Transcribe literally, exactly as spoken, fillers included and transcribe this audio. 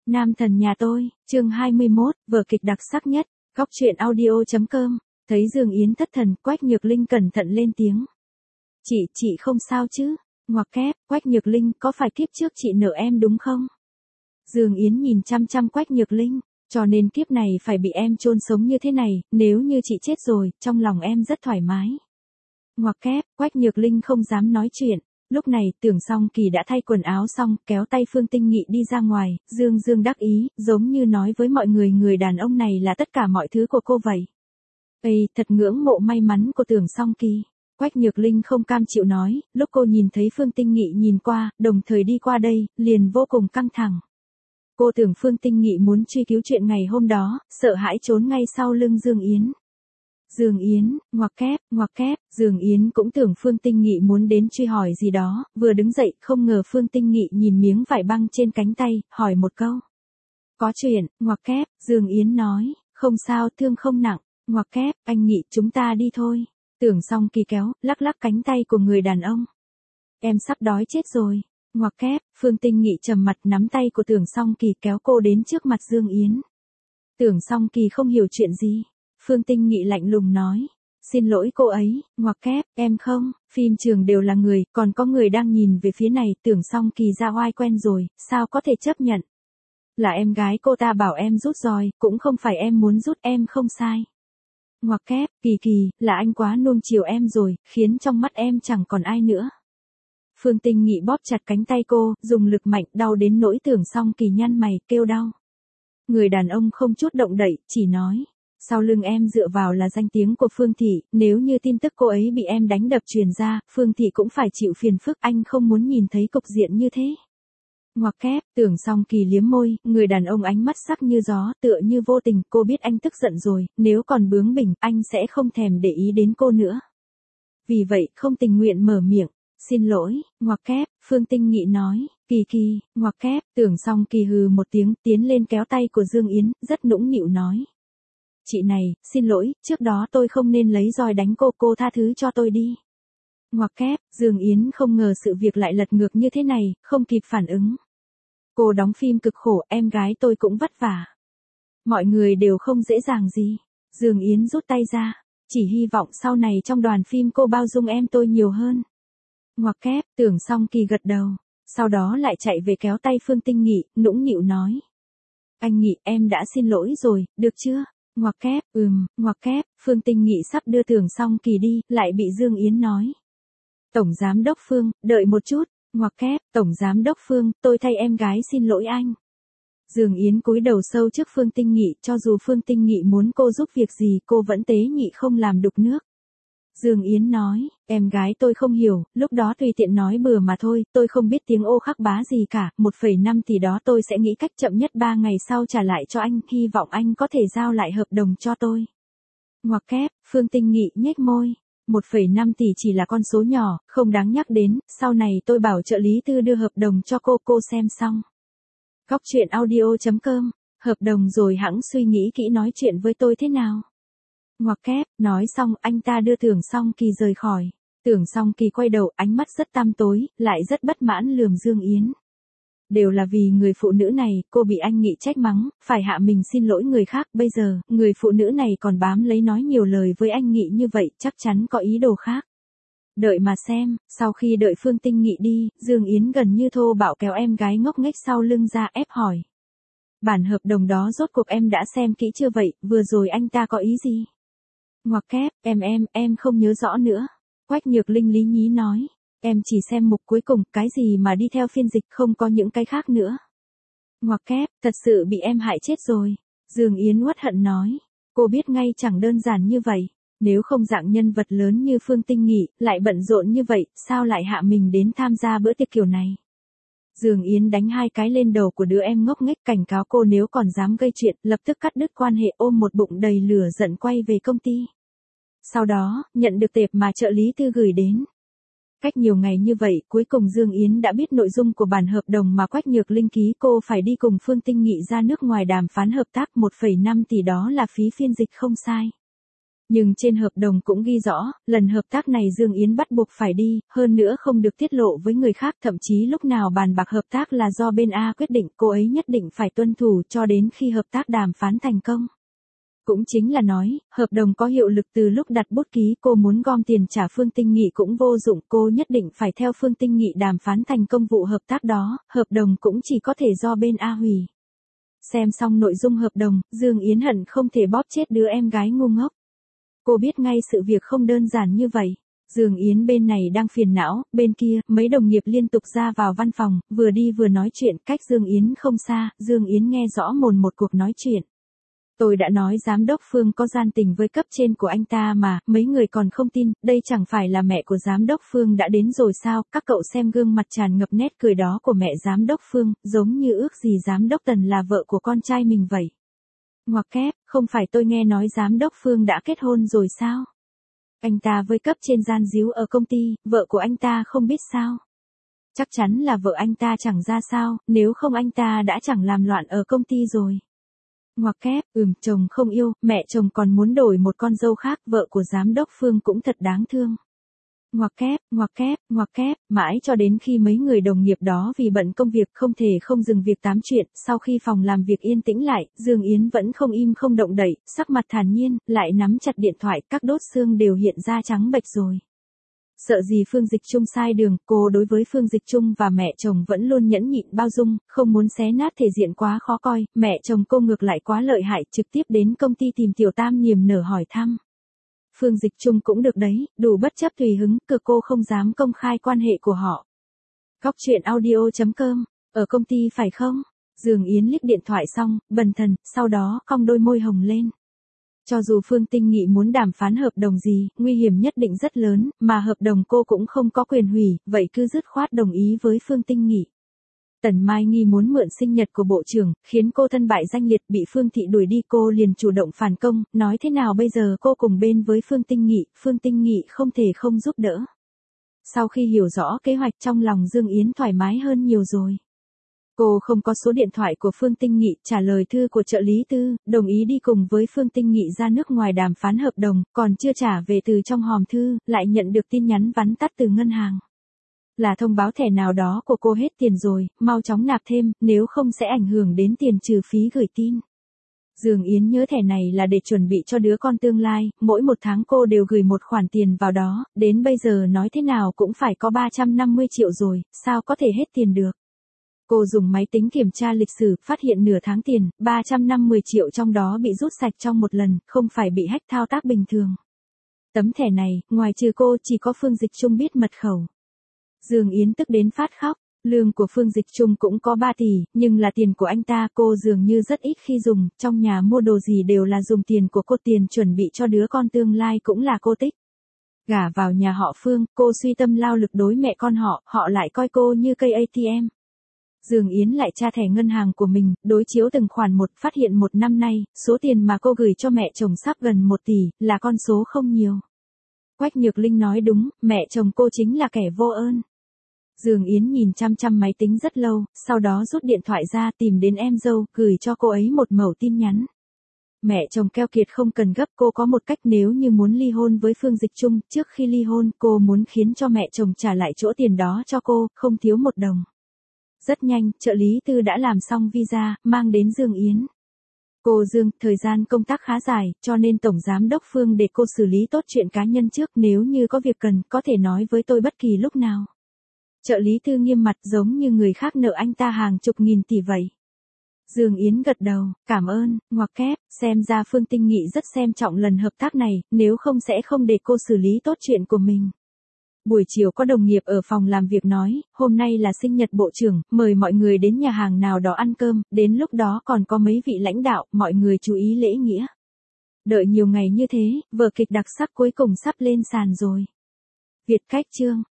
Nam thần nhà tôi, chương hai mươi mốt, vở kịch đặc sắc nhất, góc truyện audio chấm com, thấy Dương Yến thất thần, Quách Nhược Linh cẩn thận lên tiếng. Chị, chị không sao chứ? Ngoặc kép, Quách Nhược Linh, có phải kiếp trước chị nợ em đúng không? Dương Yến nhìn chăm chăm Quách Nhược Linh, cho nên kiếp này phải bị em chôn sống như thế này, nếu như chị chết rồi, trong lòng em rất thoải mái. Ngoặc kép, Quách Nhược Linh không dám nói chuyện. Lúc này, Tưởng Song Kỳ đã thay quần áo xong, kéo tay Phương Tinh Nghị đi ra ngoài, dương dương đắc ý, giống như nói với mọi người người đàn ông này là tất cả mọi thứ của cô vậy. Ây, thật ngưỡng mộ may mắn của Tưởng Song Kỳ. Quách Nhược Linh không cam chịu nói, lúc cô nhìn thấy Phương Tinh Nghị nhìn qua, đồng thời đi qua đây, liền vô cùng căng thẳng. Cô tưởng Phương Tinh Nghị muốn truy cứu chuyện ngày hôm đó, sợ hãi trốn ngay sau lưng Dương Yến. Dương Yến, ngoặc kép, ngoặc kép, Dương Yến cũng tưởng Phương Tinh Nghị muốn đến truy hỏi gì đó, vừa đứng dậy, không ngờ Phương Tinh Nghị nhìn miếng vải băng trên cánh tay, hỏi một câu. Có chuyện, ngoặc kép, Dương Yến nói, không sao, thương không nặng, ngoặc kép, anh Nghị, chúng ta đi thôi. Tưởng Song Kỳ kéo, lắc lắc cánh tay của người đàn ông. Em sắp đói chết rồi. Ngoặc kép, Phương Tinh Nghị trầm mặt nắm tay của Tưởng Song Kỳ kéo cô đến trước mặt Dương Yến. Tưởng Song Kỳ không hiểu chuyện gì. Phương Tinh Nghị lạnh lùng nói. Xin lỗi cô ấy, ngoặc kép, em không, phim trường đều là người, còn có người đang nhìn về phía này, Tưởng Song Kỳ ra oai quen rồi, sao có thể chấp nhận. Là em gái cô ta bảo em rút roi, cũng không phải em muốn rút, em không sai. Ngoặc kép, Kỳ Kỳ, là anh quá nuông chiều em rồi, khiến trong mắt em chẳng còn ai nữa. Phương Tinh Nghị bóp chặt cánh tay cô, dùng lực mạnh, đau đến nỗi Tưởng Song Kỳ nhăn mày, kêu đau. Người đàn ông không chút động đậy, chỉ nói. Sau lưng em dựa vào là danh tiếng của Phương Thị, nếu như tin tức cô ấy bị em đánh đập truyền ra, Phương Thị cũng phải chịu phiền phức, anh không muốn nhìn thấy cục diện như thế. Ngoặc kép, Tưởng Song Kỳ liếm môi, người đàn ông ánh mắt sắc như gió, tựa như vô tình, cô biết anh tức giận rồi, nếu còn bướng bỉnh, anh sẽ không thèm để ý đến cô nữa. Vì vậy, không tình nguyện mở miệng. Xin lỗi, ngoặc kép, Phương Tinh Nghị nói, Kỳ Kỳ, ngoặc kép, Tưởng Song Kỳ hừ một tiếng, tiến lên kéo tay của Dương Yến, rất nũng nịu nói. Chị này, xin lỗi, trước đó tôi không nên lấy roi đánh cô, cô tha thứ cho tôi đi. Ngoặc kép, Dương Yến không ngờ sự việc lại lật ngược như thế này, không kịp phản ứng. Cô đóng phim cực khổ, em gái tôi cũng vất vả. Mọi người đều không dễ dàng gì. Dương Yến rút tay ra, chỉ hy vọng sau này trong đoàn phim cô bao dung em tôi nhiều hơn. Ngoặc kép, Tưởng Song Kỳ gật đầu, sau đó lại chạy về kéo tay Phương Tinh Nghị, nũng nịu nói. Anh Nghị, em đã xin lỗi rồi, được chưa? Ngoặc kép, ừm, ngoặc kép, Phương Tinh Nghị sắp đưa Tưởng Song Kỳ đi, lại bị Dương Yến nói. Tổng Giám Đốc Phương, đợi một chút, ngoặc kép, Tổng Giám Đốc Phương, tôi thay em gái xin lỗi anh. Dương Yến cúi đầu sâu trước Phương Tinh Nghị, cho dù Phương Tinh Nghị muốn cô giúp việc gì, cô vẫn tế nhị không làm đục nước. Dương Yến nói, em gái tôi không hiểu, lúc đó tùy tiện nói bừa mà thôi, tôi không biết tiếng ô khắc bá gì cả, một phẩy năm tỷ đó tôi sẽ nghĩ cách chậm nhất ba ngày sau trả lại cho anh, hy vọng anh có thể giao lại hợp đồng cho tôi. Ngoặc kép, Phương Tinh Nghị nhếch môi, một phẩy năm tỷ chỉ là con số nhỏ, không đáng nhắc đến, sau này tôi bảo trợ lý tư đưa hợp đồng cho cô, cô xem xong. Góc truyện audio chấm com, hợp đồng rồi hẵng suy nghĩ kỹ nói chuyện với tôi thế nào. Ngoặc kép, nói xong anh ta đưa Tưởng Song Kỳ rời khỏi. Tưởng Song Kỳ quay đầu, ánh mắt rất tăm tối, lại rất bất mãn lườm Dương Yến. Đều là vì người phụ nữ này, cô bị anh Nghị trách mắng, phải hạ mình xin lỗi người khác, bây giờ, người phụ nữ này còn bám lấy nói nhiều lời với anh Nghị như vậy, chắc chắn có ý đồ khác. Đợi mà xem, sau khi đợi Phương Tinh Nghị đi, Dương Yến gần như thô bạo kéo em gái ngốc nghếch sau lưng ra ép hỏi. Bản hợp đồng đó rốt cuộc em đã xem kỹ chưa vậy, vừa rồi anh ta có ý gì? Ngoặc kép, em em, em không nhớ rõ nữa. Quách Nhược Linh lý nhí nói, em chỉ xem mục cuối cùng, cái gì mà đi theo phiên dịch không có những cái khác nữa. Ngoặc kép, thật sự bị em hại chết rồi. Dương Yến uất hận nói, cô biết ngay chẳng đơn giản như vậy, nếu không dạng nhân vật lớn như Phương Tinh Nghị, lại bận rộn như vậy, sao lại hạ mình đến tham gia bữa tiệc kiểu này. Dương Yến đánh hai cái lên đầu của đứa em ngốc nghếch, cảnh cáo cô nếu còn dám gây chuyện, lập tức cắt đứt quan hệ, ôm một bụng đầy lửa giận quay về công ty. Sau đó, nhận được tệp mà trợ lý tư gửi đến. Cách nhiều ngày như vậy, cuối cùng Dương Yến đã biết nội dung của bản hợp đồng mà Quách Nhược Linh ký, cô phải đi cùng Phương Tinh Nghị ra nước ngoài đàm phán hợp tác, một phẩy năm tỷ đó là phí phiên dịch không sai. Nhưng trên hợp đồng cũng ghi rõ, lần hợp tác này Dương Yến bắt buộc phải đi, hơn nữa không được tiết lộ với người khác, thậm chí lúc nào bàn bạc hợp tác là do bên A quyết định, cô ấy nhất định phải tuân thủ cho đến khi hợp tác đàm phán thành công. Cũng chính là nói, hợp đồng có hiệu lực từ lúc đặt bút ký, cô muốn gom tiền trả Phương Tinh Nghị cũng vô dụng, cô nhất định phải theo Phương Tinh Nghị đàm phán thành công vụ hợp tác đó, hợp đồng cũng chỉ có thể do bên A hủy. Xem xong nội dung hợp đồng, Dương Yến hận không thể bóp chết đứa em gái ngu ngốc. Cô biết ngay sự việc không đơn giản như vậy. Dương Yến bên này đang phiền não, bên kia, mấy đồng nghiệp liên tục ra vào văn phòng, vừa đi vừa nói chuyện, cách Dương Yến không xa, Dương Yến nghe rõ mồn một cuộc nói chuyện. Tôi đã nói giám đốc Phương có gian tình với cấp trên của anh ta mà, mấy người còn không tin, đây chẳng phải là mẹ của giám đốc Phương đã đến rồi sao, các cậu xem gương mặt tràn ngập nét cười đó của mẹ giám đốc Phương, giống như ước gì giám đốc Tần là vợ của con trai mình vậy. Ngoặc kép, không phải tôi nghe nói giám đốc Phương đã kết hôn rồi sao? Anh ta với cấp trên gian díu ở công ty, vợ của anh ta không biết sao? Chắc chắn là vợ anh ta chẳng ra sao, nếu không anh ta đã chẳng làm loạn ở công ty rồi. Ngoặc kép, ừm, chồng không yêu, mẹ chồng còn muốn đổi một con dâu khác, vợ của giám đốc Phương cũng thật đáng thương. Ngoặc kép, ngoặc kép, ngoặc kép, mãi cho đến khi mấy người đồng nghiệp đó vì bận công việc không thể không dừng việc tám chuyện, sau khi phòng làm việc yên tĩnh lại, Dương Yến vẫn không im không động đậy, sắc mặt thản nhiên, lại nắm chặt điện thoại, các đốt xương đều hiện ra trắng bệch rồi. Sợ gì Phương Dịch Trung sai đường, cô đối với Phương Dịch Trung và mẹ chồng vẫn luôn nhẫn nhịn bao dung, không muốn xé nát thể diện quá khó coi, mẹ chồng cô ngược lại quá lợi hại, trực tiếp đến công ty tìm Tiểu Tam niềm nở hỏi thăm. Phương Dịch Trung cũng được đấy, đủ bất chấp tùy hứng, cực cô không dám công khai quan hệ của họ. Góc truyện audio chấm com, ở công ty phải không? Dương Yến liếc điện thoại xong, bần thần, sau đó cong đôi môi hồng lên. Cho dù Phương Tinh Nghị muốn đàm phán hợp đồng gì, nguy hiểm nhất định rất lớn, mà hợp đồng cô cũng không có quyền hủy, vậy cứ dứt khoát đồng ý với Phương Tinh Nghị. Tần Mai Nghi muốn mượn sinh nhật của bộ trưởng, khiến cô thân bại danh liệt, bị Phương Thị đuổi đi, cô liền chủ động phản công, nói thế nào bây giờ cô cùng bên với Phương Tinh Nghị, Phương Tinh Nghị không thể không giúp đỡ. Sau khi hiểu rõ kế hoạch trong lòng Dương Yến thoải mái hơn nhiều rồi. Cô không có số điện thoại của Phương Tinh Nghị, trả lời thư của trợ lý Tư, đồng ý đi cùng với Phương Tinh Nghị ra nước ngoài đàm phán hợp đồng, còn chưa trả về từ trong hòm thư, lại nhận được tin nhắn vắn tắt từ ngân hàng. Là thông báo thẻ nào đó của cô hết tiền rồi, mau chóng nạp thêm, nếu không sẽ ảnh hưởng đến tiền trừ phí gửi tin. Dương Yến nhớ thẻ này là để chuẩn bị cho đứa con tương lai, mỗi một tháng cô đều gửi một khoản tiền vào đó, đến bây giờ nói thế nào cũng phải có ba trăm năm mươi triệu rồi, sao có thể hết tiền được. Cô dùng máy tính kiểm tra lịch sử, phát hiện nửa tháng tiền, ba trăm năm mươi triệu trong đó bị rút sạch trong một lần, không phải bị hack thao tác bình thường. Tấm thẻ này, ngoài trừ cô chỉ có Phương Dịch Trung biết mật khẩu. Dương Yến tức đến phát khóc, lương của Phương Dịch Trung cũng có ba tỷ, nhưng là tiền của anh ta, cô dường như rất ít khi dùng, trong nhà mua đồ gì đều là dùng tiền của cô, tiền chuẩn bị cho đứa con tương lai cũng là cô tích. Gả vào nhà họ Phương, cô suy tâm lao lực đối mẹ con họ, họ lại coi cô như cây a tê em. Dương Yến lại tra thẻ ngân hàng của mình, đối chiếu từng khoản một, phát hiện một năm nay, số tiền mà cô gửi cho mẹ chồng sắp gần một tỷ, là con số không nhiều. Quách Nhược Linh nói đúng, mẹ chồng cô chính là kẻ vô ơn. Dương Yến nhìn chăm chăm máy tính rất lâu, sau đó rút điện thoại ra tìm đến em dâu, gửi cho cô ấy một mẩu tin nhắn. Mẹ chồng keo kiệt không cần gấp, cô có một cách, nếu như muốn ly hôn với Phương Dịch Trung, trước khi ly hôn, cô muốn khiến cho mẹ chồng trả lại chỗ tiền đó cho cô, không thiếu một đồng. Rất nhanh, trợ lý Tư đã làm xong visa, mang đến Dương Yến. Cô Dương, thời gian công tác khá dài, cho nên Tổng Giám đốc Phương để cô xử lý tốt chuyện cá nhân trước, nếu như có việc cần, có thể nói với tôi bất kỳ lúc nào. Trợ lý Tư nghiêm mặt giống như người khác nợ anh ta hàng chục nghìn tỷ vậy. Dương Yến gật đầu, cảm ơn, ngoặc kép, xem ra Phương Tinh Nghị rất xem trọng lần hợp tác này, nếu không sẽ không để cô xử lý tốt chuyện của mình. Buổi chiều có đồng nghiệp ở phòng làm việc nói, hôm nay là sinh nhật bộ trưởng, mời mọi người đến nhà hàng nào đó ăn cơm, đến lúc đó còn có mấy vị lãnh đạo, mọi người chú ý lễ nghĩa. Đợi nhiều ngày như thế, vở kịch đặc sắc cuối cùng sắp lên sàn rồi. Việt Cách chương